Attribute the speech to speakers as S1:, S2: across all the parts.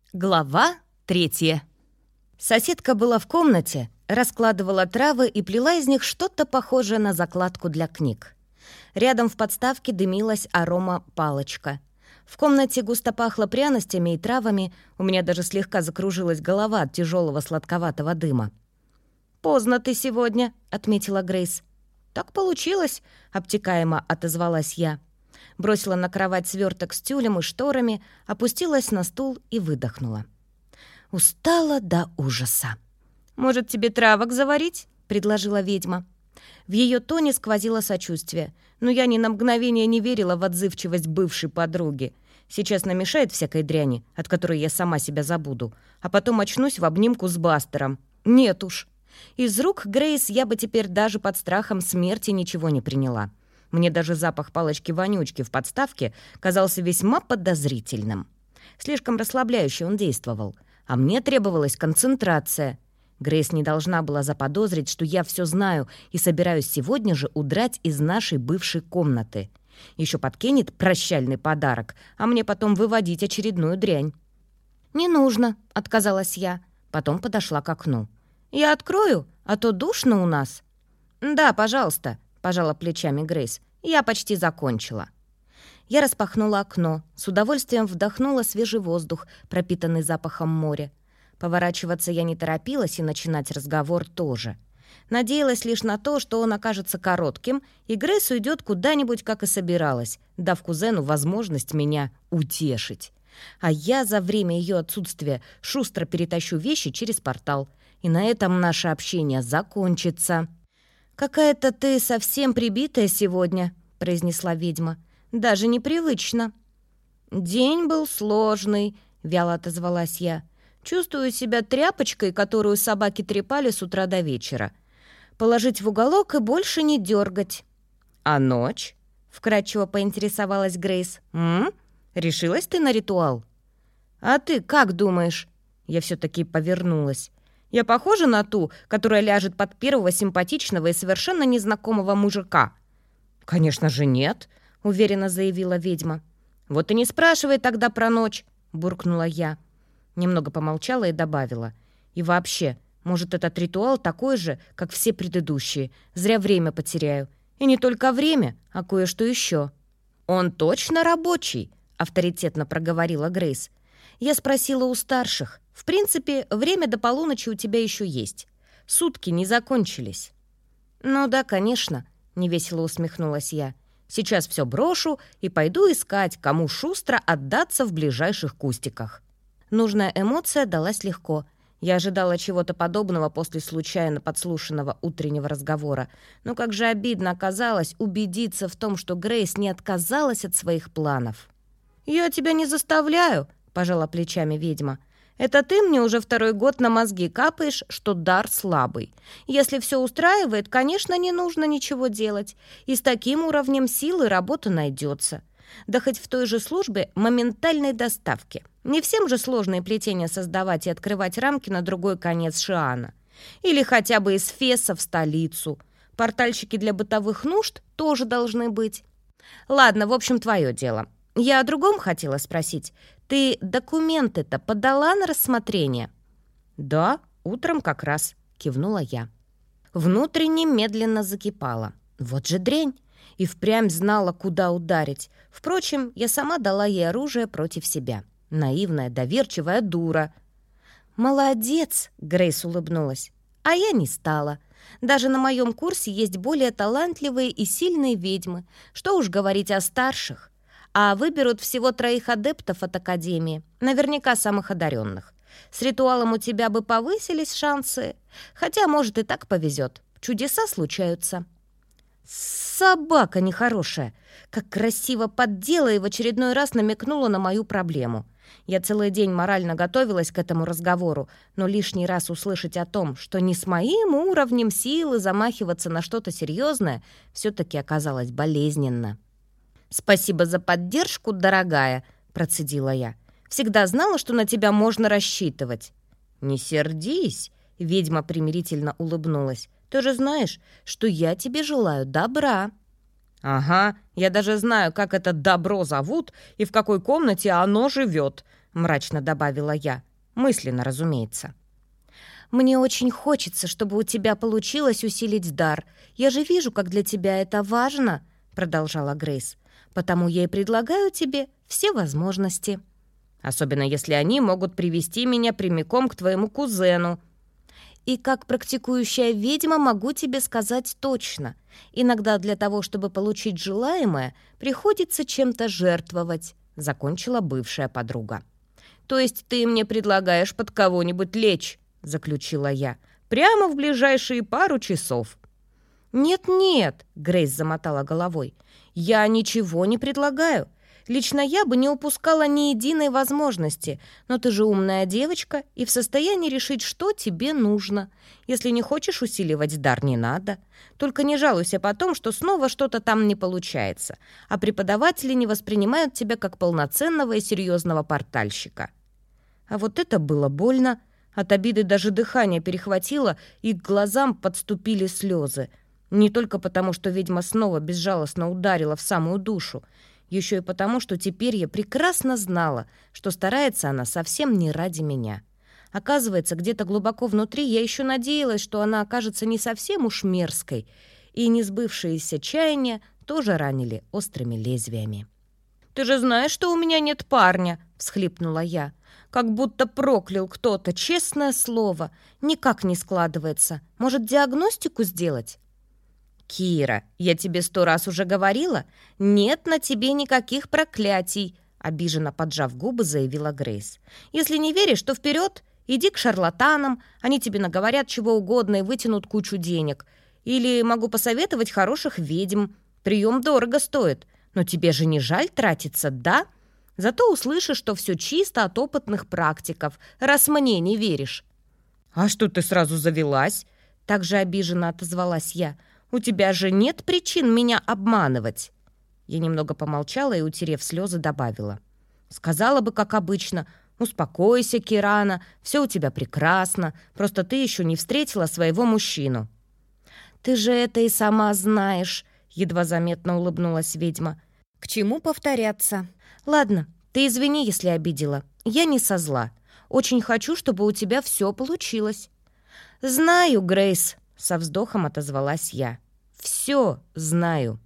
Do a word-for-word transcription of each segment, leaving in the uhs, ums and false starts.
S1: Глава третья. Соседка была в комнате, раскладывала травы и плела из них что-то похожее на закладку для книг. Рядом в подставке дымилась арома-палочка. В комнате густо пахло пряностями и травами, у меня даже слегка закружилась голова от тяжелого сладковатого дыма. «Поздно ты сегодня», — отметила Грейс. «Так получилось», — обтекаемо отозвалась я. Бросила на кровать сверток с тюлем и шторами, опустилась на стул и выдохнула. Устала до ужаса. «Может, тебе травок заварить?» — предложила ведьма. В ее тоне сквозило сочувствие, но я ни на мгновение не верила в отзывчивость бывшей подруги. Сейчас намешает всякой дряни, от которой я сама себя забуду, а потом очнусь в обнимку с Бастером. Нет уж. Из рук Грейс я бы теперь даже под страхом смерти ничего не приняла. Мне даже запах палочки-вонючки в подставке казался весьма подозрительным. Слишком расслабляюще он действовал, а мне требовалась концентрация. Грейс не должна была заподозрить, что я все знаю и собираюсь сегодня же удрать из нашей бывшей комнаты. Еще подкинет прощальный подарок, а мне потом выводить очередную дрянь. «Не нужно», — отказалась я. Потом подошла к окну. «Я открою, а то душно у нас». «Да, пожалуйста», — пожала плечами Грейс. «Я почти закончила». Я распахнула окно, с удовольствием вдохнула свежий воздух, пропитанный запахом моря. Поворачиваться я не торопилась и начинать разговор тоже. Надеялась лишь на то, что он окажется коротким, и Грейс уйдет куда-нибудь, как и собиралась, дав кузену возможность меня утешить. А я за время ее отсутствия шустро перетащу вещи через портал, и на этом наше общение закончится. «Какая-то ты совсем прибитая сегодня», — произнесла ведьма. «Даже непривычно». «День был сложный», — вяло отозвалась я. «Чувствую себя тряпочкой, которую собаки трепали с утра до вечера. Положить в уголок и больше не дергать». «А ночь?» — вкратчиво поинтересовалась Грейс. «М? Решилась ты на ритуал?» «А ты как думаешь?» Я все-таки повернулась. «Я похожа на ту, которая ляжет под первого симпатичного и совершенно незнакомого мужика?» «Конечно же нет», — уверенно заявила ведьма. «Вот и не спрашивай тогда про ночь», — буркнула я. Немного помолчала и добавила. «И вообще, может, этот ритуал такой же, как все предыдущие. Зря время потеряю. И не только время, а кое-что еще». «Он точно рабочий», — авторитетно проговорила Грейс. Я спросила у старших. В принципе, время до полуночи у тебя еще есть. Сутки не закончились. «Ну да, конечно», — невесело усмехнулась я. «Сейчас все брошу и пойду искать, кому шустро отдаться в ближайших кустиках». Нужная эмоция далась легко. Я ожидала чего-то подобного после случайно подслушанного утреннего разговора. Но как же обидно оказалось убедиться в том, что Грейс не отказалась от своих планов. «Я тебя не заставляю», — пожала плечами ведьма. «Это ты мне уже второй год на мозги капаешь, что дар слабый. Если все устраивает, конечно, не нужно ничего делать. И с таким уровнем силы работа найдется. Да хоть в той же службе моментальной доставки. Не всем же сложные плетения создавать и открывать рамки на другой конец Шиана. Или хотя бы из Феса в столицу. Портальщики для бытовых нужд тоже должны быть. Ладно, в общем, твое дело. Я о другом хотела спросить. Ты документы-то подала на рассмотрение?» «Да, утром как раз», — кивнула я. Внутренне медленно закипала. Вот же дрянь. И впрямь знала, куда ударить. Впрочем, я сама дала ей оружие против себя. Наивная, доверчивая дура. «Молодец!» — Грейс улыбнулась. «А я не стала. Даже на моем курсе есть более талантливые и сильные ведьмы. Что уж говорить о старших. А выберут всего троих адептов от Академии, наверняка самых одаренных. С ритуалом у тебя бы повысились шансы, хотя, может, и так повезет. Чудеса случаются». Собака нехорошая. Как красиво поддела и в очередной раз намекнула на мою проблему. Я целый день морально готовилась к этому разговору, но лишний раз услышать о том, что не с моим уровнем силы замахиваться на что-то серьезное, все-таки оказалось болезненно. «Спасибо за поддержку, дорогая», — процедила я. «Всегда знала, что на тебя можно рассчитывать». «Не сердись», — ведьма примирительно улыбнулась. «Ты же знаешь, что я тебе желаю добра». «Ага, я даже знаю, как это добро зовут и в какой комнате оно живет», — мрачно добавила я, мысленно, разумеется. «Мне очень хочется, чтобы у тебя получилось усилить дар. Я же вижу, как для тебя это важно», — продолжала Грейс. «Потому я и предлагаю тебе все возможности. Особенно если они могут привести меня прямиком к твоему кузену. И как практикующая ведьма могу тебе сказать точно. Иногда для того, чтобы получить желаемое, приходится чем-то жертвовать», — закончила бывшая подруга. «То есть ты мне предлагаешь под кого-нибудь лечь?» — заключила я. «Прямо в ближайшие пару часов». «Нет-нет», — Грейс замотала головой, — «я ничего не предлагаю. Лично я бы не упускала ни единой возможности, но ты же умная девочка и в состоянии решить, что тебе нужно. Если не хочешь усиливать дар, не надо. Только не жалуйся потом, что снова что-то там не получается, а преподаватели не воспринимают тебя как полноценного и серьезного портальщика». А вот это было больно. От обиды даже дыхание перехватило, и к глазам подступили слезы. Не только потому, что ведьма снова безжалостно ударила в самую душу, еще и потому, что теперь я прекрасно знала, что старается она совсем не ради меня. Оказывается, где-то глубоко внутри я еще надеялась, что она окажется не совсем уж мерзкой, и несбывшиеся чаяния тоже ранили острыми лезвиями. «Ты же знаешь, что у меня нет парня!» — всхлипнула я. «Как будто проклял кто-то, честное слово. Никак не складывается. Может, диагностику сделать?» «Кира, я тебе сто раз уже говорила, нет на тебе никаких проклятий», — обиженно поджав губы, заявила Грейс. «Если не веришь, то вперед, иди к шарлатанам, они тебе наговорят чего угодно и вытянут кучу денег. Или могу посоветовать хороших ведьм. Прием дорого стоит, но тебе же не жаль тратиться, да? Зато услышишь, что все чисто от опытных практиков, раз мне не веришь». «А что ты сразу завелась?» — также обиженно отозвалась я. «У тебя же нет причин меня обманывать». Я немного помолчала и, утерев слезы, добавила. «Сказала бы, как обычно, успокойся, Кирана, все у тебя прекрасно, просто ты еще не встретила своего мужчину». «Ты же это и сама знаешь», — едва заметно улыбнулась ведьма. «К чему повторяться? Ладно, ты извини, если обидела. Я не со зла. Очень хочу, чтобы у тебя все получилось». «Знаю, Грейс», — со вздохом отозвалась я. «Все знаю».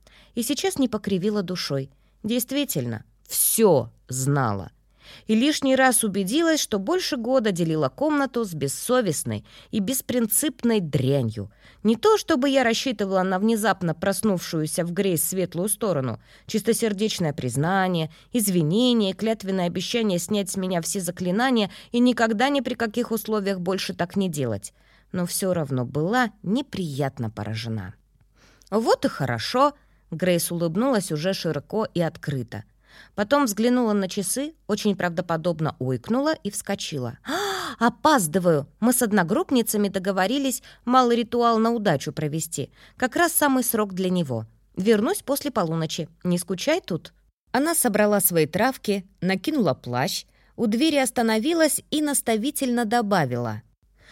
S1: И сейчас не покривила душой. Действительно, все знала. И лишний раз убедилась, что больше года делила комнату с бессовестной и беспринципной дрянью. Не то, чтобы я рассчитывала на внезапно проснувшуюся в Грейс светлую сторону, чистосердечное признание, извинение, клятвенное обещание снять с меня все заклинания и никогда ни при каких условиях больше так не делать. Но все равно была неприятно поражена. «Вот и хорошо», — Грейс улыбнулась уже широко и открыто. Потом взглянула на часы, очень правдоподобно ойкнула и вскочила. «А, опаздываю! Мы с одногруппницами договорились малый ритуал на удачу провести. Как раз самый срок для него. Вернусь после полуночи. Не скучай тут». Она собрала свои травки, накинула плащ, у двери остановилась и наставительно добавила.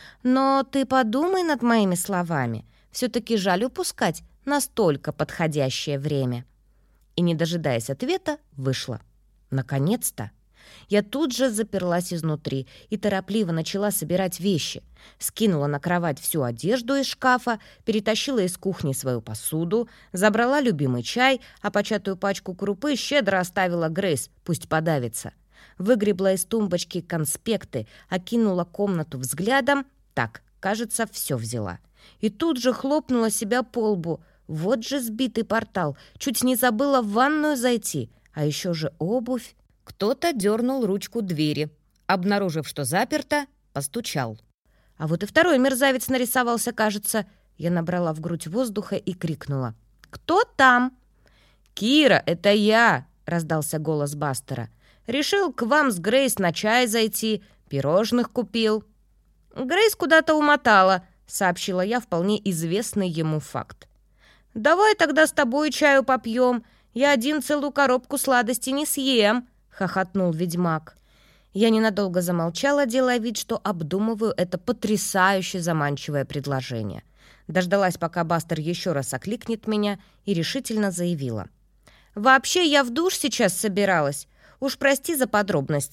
S1: «Но ты подумай над моими словами. Все-таки жаль упускать настолько подходящее время». И, не дожидаясь ответа, вышла. Наконец-то! Я тут же заперлась изнутри и торопливо начала собирать вещи. Скинула на кровать всю одежду из шкафа, перетащила из кухни свою посуду, забрала любимый чай, а початую пачку крупы щедро оставила Грейс, пусть подавится. Выгребла из тумбочки конспекты, окинула комнату взглядом. Так, кажется, все взяла. И тут же хлопнула себя по лбу. Вот же сбитый портал. Чуть не забыла в ванную зайти. А еще же обувь. Кто-то дернул ручку двери. Обнаружив, что заперто, постучал. А вот и второй мерзавец нарисовался, кажется. Я набрала в грудь воздуха и крикнула. «Кто там?» «Кира, это я!» — раздался голос Бастера. «Решил к вам с Грейс на чай зайти. Пирожных купил». «Грейс куда-то умотала», — сообщила я вполне известный ему факт. «Давай тогда с тобой чаю попьем. Я один целую коробку сладости не съем», — хохотнул ведьмак. Я ненадолго замолчала, делая вид, что обдумываю это потрясающе заманчивое предложение. Дождалась, пока Бастер еще раз окликнет меня, и решительно заявила. «Вообще, я в душ сейчас собиралась. Уж прости за подробности.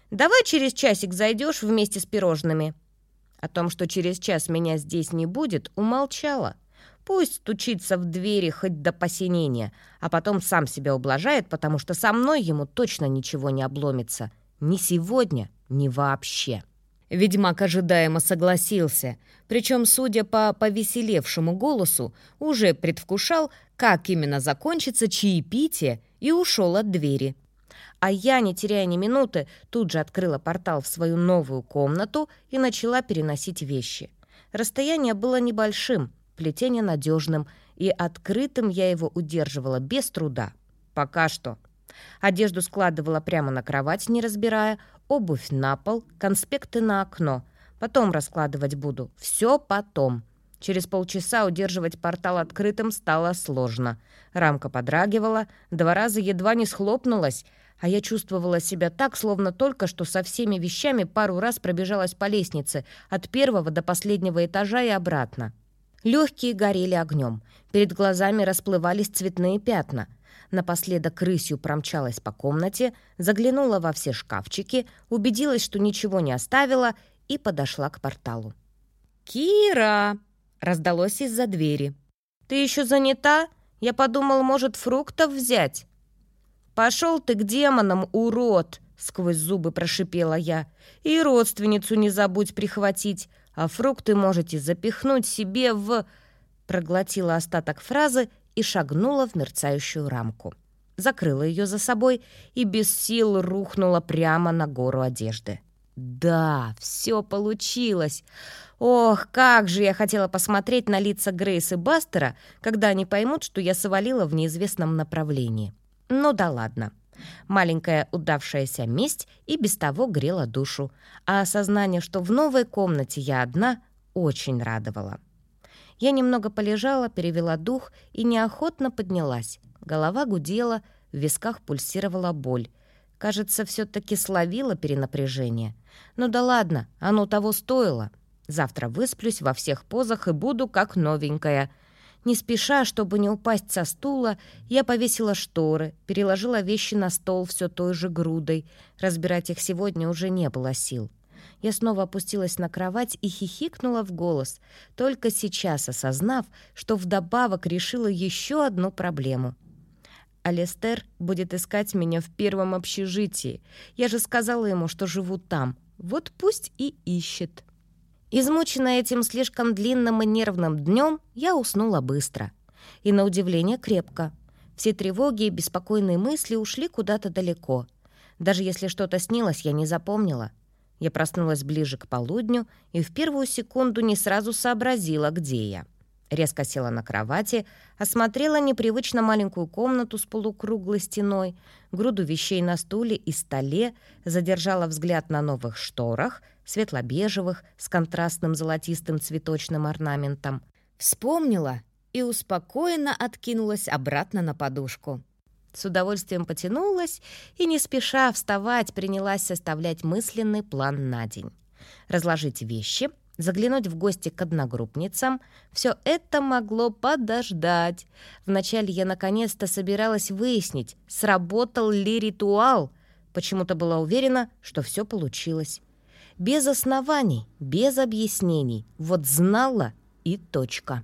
S1: Давай через часик зайдешь вместе с пирожными». О том, что через час меня здесь не будет, умолчала. Пусть стучится в двери хоть до посинения, а потом сам себя ублажает, потому что со мной ему точно ничего не обломится. Ни сегодня, ни вообще. Ведьмак ожидаемо согласился, причем, судя по повеселевшему голосу, уже предвкушал, как именно закончится чаепитие, и ушел от двери. А я, не теряя ни минуты, тут же открыла портал в свою новую комнату и начала переносить вещи. Расстояние было небольшим, плетение надежным, и открытым я его удерживала без труда. Пока что. Одежду складывала прямо на кровать, не разбирая, обувь на пол, конспекты на окно. Потом раскладывать буду. Все потом. Через полчаса удерживать портал открытым стало сложно. Рамка подрагивала, два раза едва не схлопнулась, а я чувствовала себя так, словно только что со всеми вещами пару раз пробежалась по лестнице от первого до последнего этажа и обратно. Легкие горели огнем, перед глазами расплывались цветные пятна. Напоследок рысью промчалась по комнате, заглянула во все шкафчики, убедилась, что ничего не оставила, и подошла к порталу. «Кира!» — раздалось из-за двери. «Ты еще занята? Я подумал, может, фруктов взять?» «Пошел ты к демонам, урод!» — сквозь зубы прошипела я. «И родственницу не забудь прихватить, а фрукты можете запихнуть себе в...» Проглотила остаток фразы и шагнула в мерцающую рамку. Закрыла ее за собой и без сил рухнула прямо на гору одежды. Да, все получилось. Ох, как же я хотела посмотреть на лица Грейс и Бастера, когда они поймут, что я свалила в неизвестном направлении. Ну да ладно. Маленькая удавшаяся месть и без того грела душу, а осознание, что в новой комнате я одна, очень радовало. Я немного полежала, перевела дух и неохотно поднялась. Голова гудела, в висках пульсировала боль. Кажется, все-таки словила перенапряжение. Ну да ладно, оно того стоило. Завтра высплюсь во всех позах и буду как новенькая. Не спеша, чтобы не упасть со стула, я повесила шторы, переложила вещи на стол все той же грудой. Разбирать их сегодня уже не было сил. Я снова опустилась на кровать и хихикнула в голос, только сейчас осознав, что вдобавок решила еще одну проблему. Алистер будет искать меня в первом общежитии. Я же сказала ему, что живу там. Вот пусть и ищет. Измученная этим слишком длинным и нервным днем, я уснула быстро. И, на удивление, крепко. Все тревоги и беспокойные мысли ушли куда-то далеко. Даже если что-то снилось, я не запомнила. Я проснулась ближе к полудню и в первую секунду не сразу сообразила, где я. Резко села на кровати, осмотрела непривычно маленькую комнату с полукруглой стеной, груду вещей на стуле и столе, задержала взгляд на новых шторах, светло-бежевых, с контрастным золотистым цветочным орнаментом. Вспомнила и успокоенно откинулась обратно на подушку. С удовольствием потянулась и, не спеша вставать, принялась составлять мысленный план на день. Разложить вещи, заглянуть в гости к одногруппницам — все это могло подождать. Вначале я наконец-то собиралась выяснить, сработал ли ритуал. Почему-то была уверена, что все получилось. Без оснований, без объяснений. Вот знала и точка.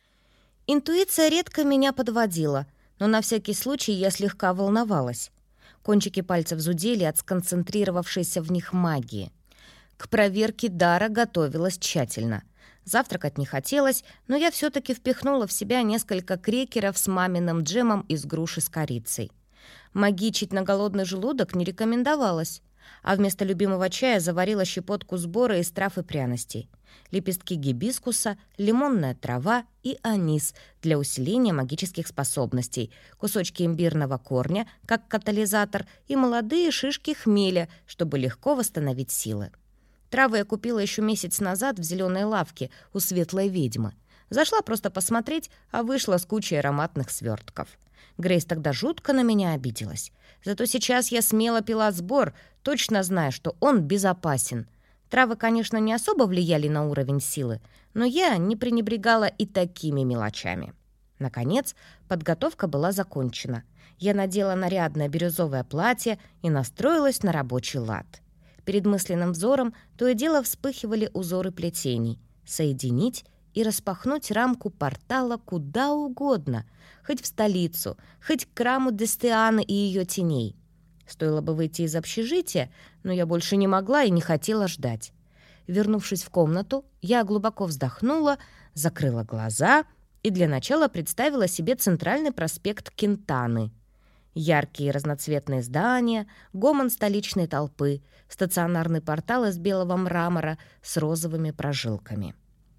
S1: Интуиция редко меня подводила, но на всякий случай я слегка волновалась. Кончики пальцев зудели от сконцентрировавшейся в них магии. К проверке дара готовилась тщательно. Завтракать не хотелось, но я все-таки впихнула в себя несколько крекеров с маминым джемом из груши с корицей. Магичить на голодный желудок не рекомендовалось, а вместо любимого чая заварила щепотку сбора из трав и пряностей. Лепестки гибискуса, лимонная трава и анис для усиления магических способностей, кусочки имбирного корня, как катализатор, и молодые шишки хмеля, чтобы легко восстановить силы. Травы я купила еще месяц назад в зеленой лавке у светлой ведьмы. Зашла просто посмотреть, а вышла с кучей ароматных свертков. Грейс тогда жутко на меня обиделась. Зато сейчас я смело пила сбор, точно зная, что он безопасен. Травы, конечно, не особо влияли на уровень силы, но я не пренебрегала и такими мелочами. Наконец, подготовка была закончена. Я надела нарядное бирюзовое платье и настроилась на рабочий лад. Перед мысленным взором то и дело вспыхивали узоры плетений. Соединить и распахнуть рамку портала куда угодно, хоть в столицу, хоть к храму Дестианы и ее теней. Стоило бы выйти из общежития, но я больше не могла и не хотела ждать. Вернувшись в комнату, я глубоко вздохнула, закрыла глаза и для начала представила себе центральный проспект Кентаны. Яркие разноцветные здания, гомон столичной толпы, стационарный портал из белого мрамора с розовыми прожилками.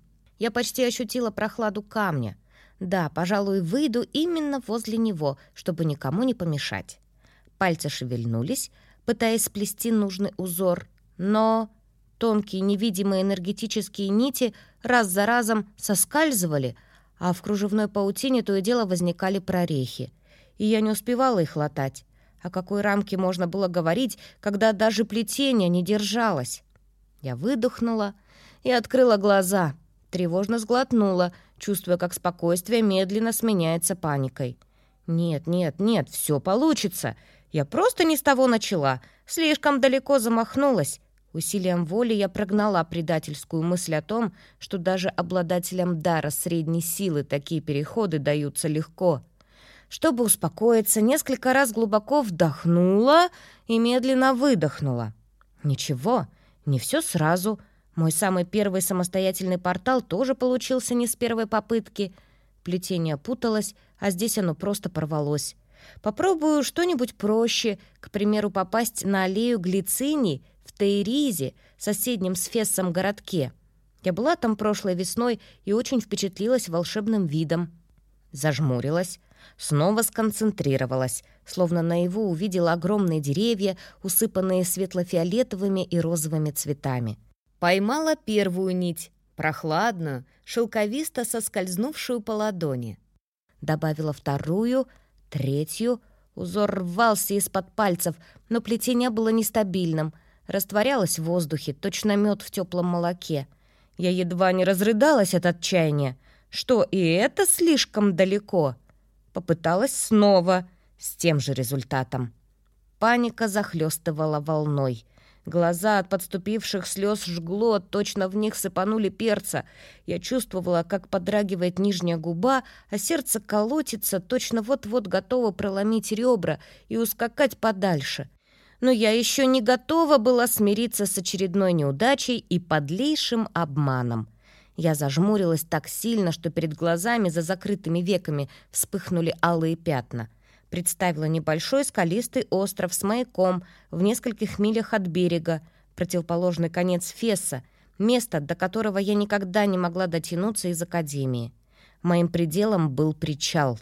S1: Я почти ощутила прохладу камня. Да, пожалуй, выйду именно возле него, чтобы никому не помешать. Пальцы шевельнулись, пытаясь сплести нужный узор, но тонкие невидимые энергетические нити раз за разом соскальзывали, а в кружевной паутине то и дело возникали прорехи. И я не успевала их латать. О какой рамке можно было говорить, когда даже плетение не держалось? Я выдохнула и открыла глаза, тревожно сглотнула, чувствуя, как спокойствие медленно сменяется паникой. «Нет, нет, нет, все получится. Я просто не с того начала, слишком далеко замахнулась». Усилием воли я прогнала предательскую мысль о том, что даже обладателям дара средней силы такие переходы даются легко. Чтобы успокоиться, несколько раз глубоко вдохнула и медленно выдохнула. Ничего, не все сразу. Мой самый первый самостоятельный портал тоже получился не с первой попытки. Плетение путалось, а здесь оно просто порвалось. Попробую что-нибудь проще, к примеру, попасть на аллею глициний в Тейризе, соседнем с Фессом городке. Я была там прошлой весной и очень впечатлилась волшебным видом. Зажмурилась, снова сконцентрировалась, словно наяву увидела огромные деревья, усыпанные светло-фиолетовыми и розовыми цветами. Поймала первую нить, прохладную, шелковисто соскользнувшую по ладони. Добавила вторую, третью. Узор рвался из-под пальцев, но плетение было нестабильным, растворялось в воздухе, точно мед в теплом молоке. Я едва не разрыдалась от отчаяния. Что, и это слишком далеко? Попыталась снова, с тем же результатом. Паника захлестывала волной. Глаза от подступивших слез жгло, точно в них сыпанули перца. Я чувствовала, как подрагивает нижняя губа, а сердце колотится, точно вот-вот готово проломить ребра и ускакать подальше. Но я еще не готова была смириться с очередной неудачей и подлейшим обманом. Я зажмурилась так сильно, что перед глазами за закрытыми веками вспыхнули алые пятна. Представила небольшой скалистый остров с маяком в нескольких милях от берега, противоположный конец Фесса, место, до которого я никогда не могла дотянуться из академии. Моим пределом был причал.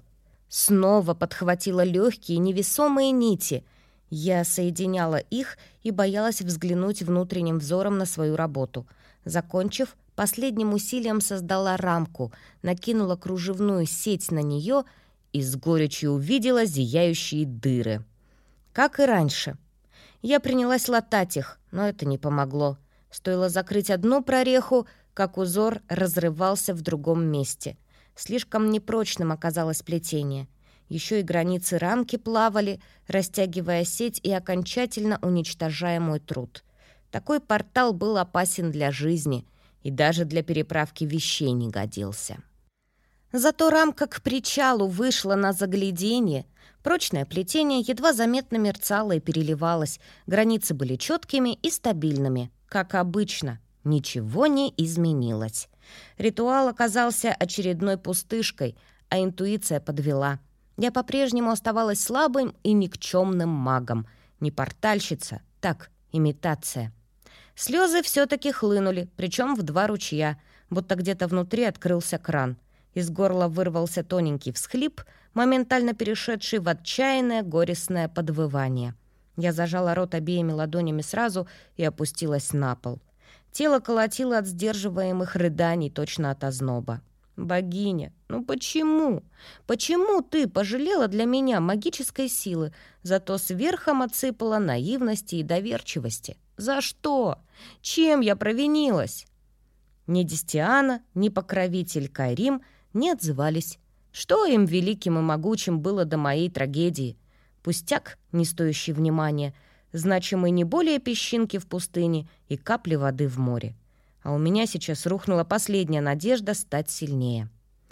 S1: Снова подхватила легкие невесомые нити. Я соединяла их и боялась взглянуть внутренним взором на свою работу. Закончив, последним усилием создала рамку, накинула кружевную сеть на нее и с горечью увидела зияющие дыры. Как и раньше. Я принялась латать их, но это не помогло. Стоило закрыть одну прореху, как узор разрывался в другом месте. Слишком непрочным оказалось плетение. Еще и границы рамки плавали, растягивая сеть и окончательно уничтожая мой труд. Такой портал был опасен для жизни и даже для переправки вещей не годился. Зато рамка к причалу вышла на загляденье. Прочное плетение едва заметно мерцало и переливалось. Границы были четкими и стабильными, как обычно. Ничего не изменилось. Ритуал оказался очередной пустышкой, а интуиция подвела. Я по-прежнему оставалась слабым и никчемным магом. Не портальщица, так, имитация. Слезы все-таки хлынули, причем в два ручья, будто где-то внутри открылся кран. Из горла вырвался тоненький всхлип, моментально перешедший в отчаянное горестное подвывание. Я зажала рот обеими ладонями сразу и опустилась на пол. Тело колотило от сдерживаемых рыданий, точно от озноба. «Богиня, ну почему? Почему ты пожалела для меня магической силы, зато сверхом отсыпала наивности и доверчивости? За что? Чем я провинилась?» Ни Дестиана, ни покровитель Кайрим не отзывались. Что им, великим и могучим, было до моей трагедии? Пустяк, не стоящий внимания. значимые не более песчинки в пустыне и капли воды в море. А у меня сейчас рухнула последняя надежда стать сильнее.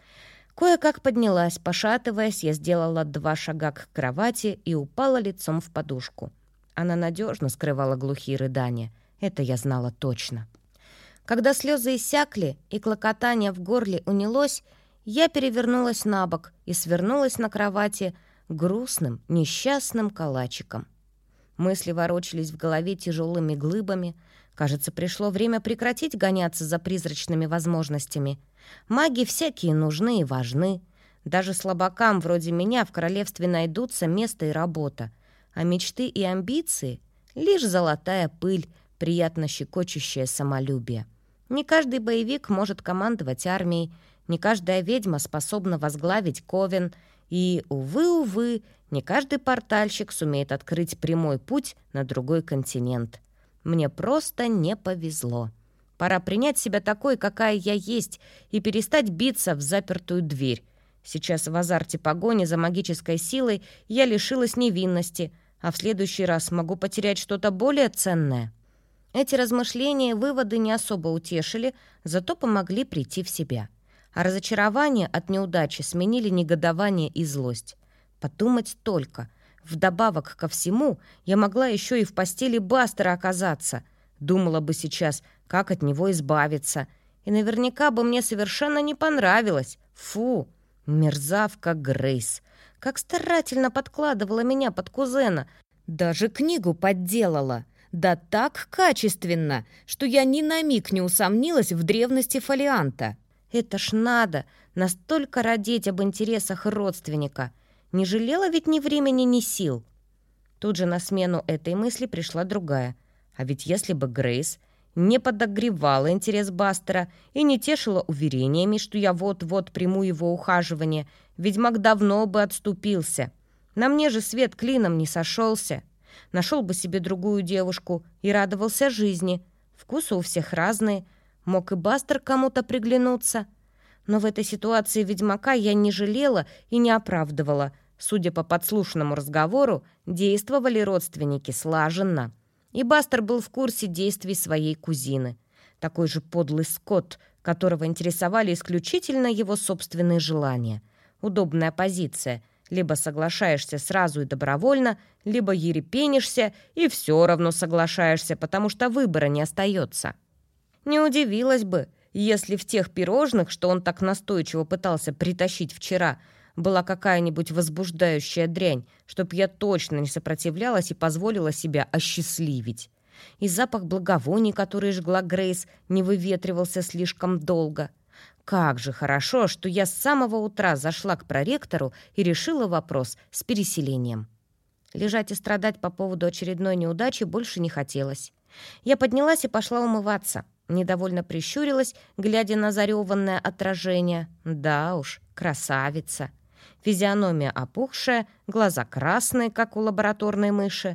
S1: Кое-как поднялась, пошатываясь, я сделала два шага к кровати и упала лицом в подушку. Она надежно скрывала глухие рыдания. Это я знала точно. Когда слезы иссякли и клокотание в горле унялось, я перевернулась на бок и свернулась на кровати грустным, несчастным калачиком. Мысли ворочались в голове тяжелыми глыбами. Кажется, пришло время прекратить гоняться за призрачными возможностями. Маги всякие нужны и важны. Даже слабакам вроде меня в королевстве найдутся место и работа. А мечты и амбиции — лишь золотая пыль, приятно щекочущее самолюбие. Не каждый боевик может командовать армией, не каждая ведьма способна возглавить ковен, и, увы-увы, не каждый портальщик сумеет открыть прямой путь на другой континент. Мне просто не повезло. Пора принять себя такой, какая я есть, и перестать биться в запертую дверь. Сейчас в азарте погони за магической силой я лишилась невинности, а в следующий раз могу потерять что-то более ценное. Эти размышления и выводы не особо утешили, зато помогли прийти в себя. А разочарование от неудачи сменили негодование и злость. Подумать только, вдобавок ко всему, я могла еще и в постели Бастера оказаться. Думала бы сейчас, как от него избавиться. И наверняка бы мне совершенно не понравилось. Фу, мерзавка Грейс. Как старательно подкладывала меня под кузена. Даже книгу подделала. Да так качественно, что я ни на миг не усомнилась в древности фолианта. Это ж надо, настолько родить об интересах родственника. Не жалела ведь ни времени, ни сил. Тут же на смену этой мысли пришла другая. А ведь если бы Грейс не подогревала интерес Бастера и не тешила уверениями, что я вот-вот приму его ухаживание, ведьмак давно бы отступился. На мне же свет клином не сошелся. Нашел бы себе другую девушку и радовался жизни. Вкусы у всех разные. Мог и Бастер кому-то приглянуться. Но в этой ситуации ведьмака я не жалела и не оправдывала. Судя по подслушанному разговору, действовали родственники слаженно. И Бастер был в курсе действий своей кузины. Такой же подлый скот, которого интересовали исключительно его собственные желания. Удобная позиция. Либо соглашаешься сразу и добровольно, либо ерепенишься и все равно соглашаешься, потому что выбора не остается. Не удивилась бы, если в тех пирожных, что он так настойчиво пытался притащить вчера, была какая-нибудь возбуждающая дрянь, чтоб я точно не сопротивлялась и позволила себя осчастливить. И запах благовоний, который жгла Грейс, не выветривался слишком долго. Как же хорошо, что я с самого утра зашла к проректору и решила вопрос с переселением. Лежать и страдать по поводу очередной неудачи больше не хотелось. Я поднялась и пошла умываться. Недовольно прищурилась, глядя на зареванное отражение. Да уж, красавица. Физиономия опухшая, глаза красные, как у лабораторной мыши.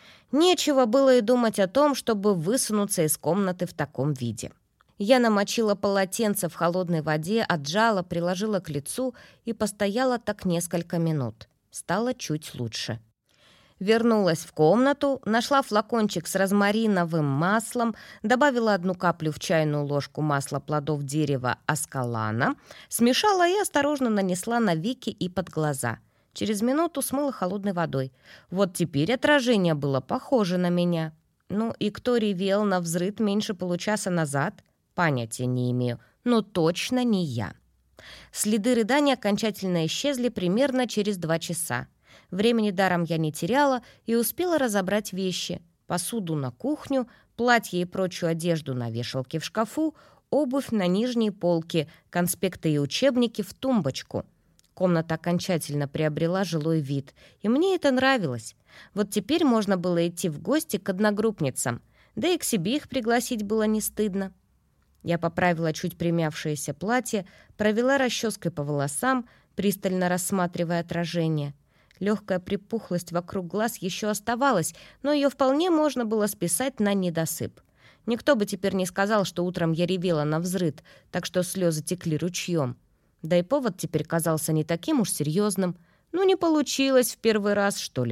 S1: Нечего было и думать о том, чтобы высунуться из комнаты в таком виде. Я намочила полотенце в холодной воде, отжала, приложила к лицу и постояла так несколько минут. Стало чуть лучше. Вернулась в комнату, нашла флакончик с розмариновым маслом, добавила одну каплю в чайную ложку масла плодов дерева аскалана, смешала и осторожно нанесла на веки и под глаза. Через минуту смыла холодной водой. Вот теперь отражение было похоже на меня. Ну и кто ревел навзрыд меньше получаса назад? Понятия не имею, но точно не я. Следы рыдания окончательно исчезли примерно через два часа. Времени даром я не теряла и успела разобрать вещи. Посуду на кухню, платье и прочую одежду на вешалке в шкафу, обувь на нижней полке, конспекты и учебники в тумбочку. Комната окончательно приобрела жилой вид, и мне это нравилось. Вот теперь можно было идти в гости к одногруппницам, да и к себе их пригласить было не стыдно. Я поправила чуть примявшееся платье, провела расческой по волосам, пристально рассматривая отражение. Легкая припухлость вокруг глаз еще оставалась, но ее вполне можно было списать на недосып. Никто бы теперь не сказал, что утром я ревела навзрыд, так что слезы текли ручьем. Да и повод теперь казался не таким уж серьезным. Ну, не получилось в первый раз, что ли.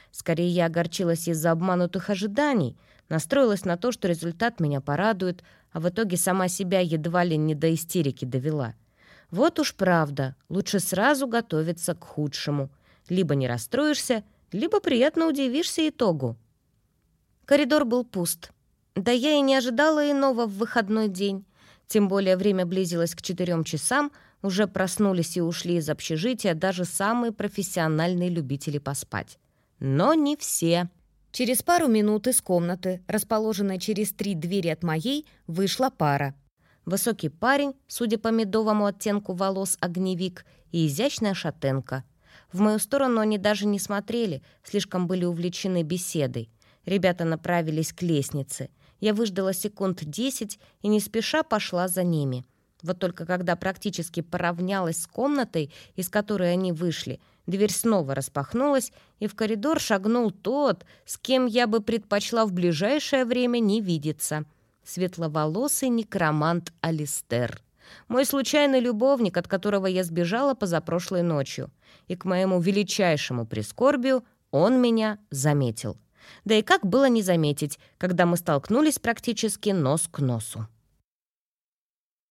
S1: Скорее, я огорчилась из-за обманутых ожиданий, настроилась на то, что результат меня порадует, а в итоге сама себя едва ли не до истерики довела. Вот уж правда, лучше сразу готовиться к худшему. Либо не расстроишься, либо приятно удивишься итогу. Коридор был пуст. Да я и не ожидала иного в выходной день. Тем более время близилось к четырем часам, уже проснулись и ушли из общежития даже самые профессиональные любители поспать. Но не все. Через пару минут из комнаты, расположенной через три двери от моей, вышла пара. Высокий парень, судя по медовому оттенку волос, огневик, и изящная шатенка. В мою сторону они даже не смотрели, слишком были увлечены беседой. Ребята направились к лестнице. Я выждала секунд десять и не спеша пошла за ними. Вот только когда практически поравнялась с комнатой, из которой они вышли, дверь снова распахнулась, и в коридор шагнул тот, с кем я бы предпочла в ближайшее время не видеться. Светловолосый некромант Алистер. Мой случайный любовник, от которого я сбежала позапрошлой ночью. И к моему величайшему прискорбию он меня заметил. Да и как было не заметить, когда мы столкнулись практически нос к носу.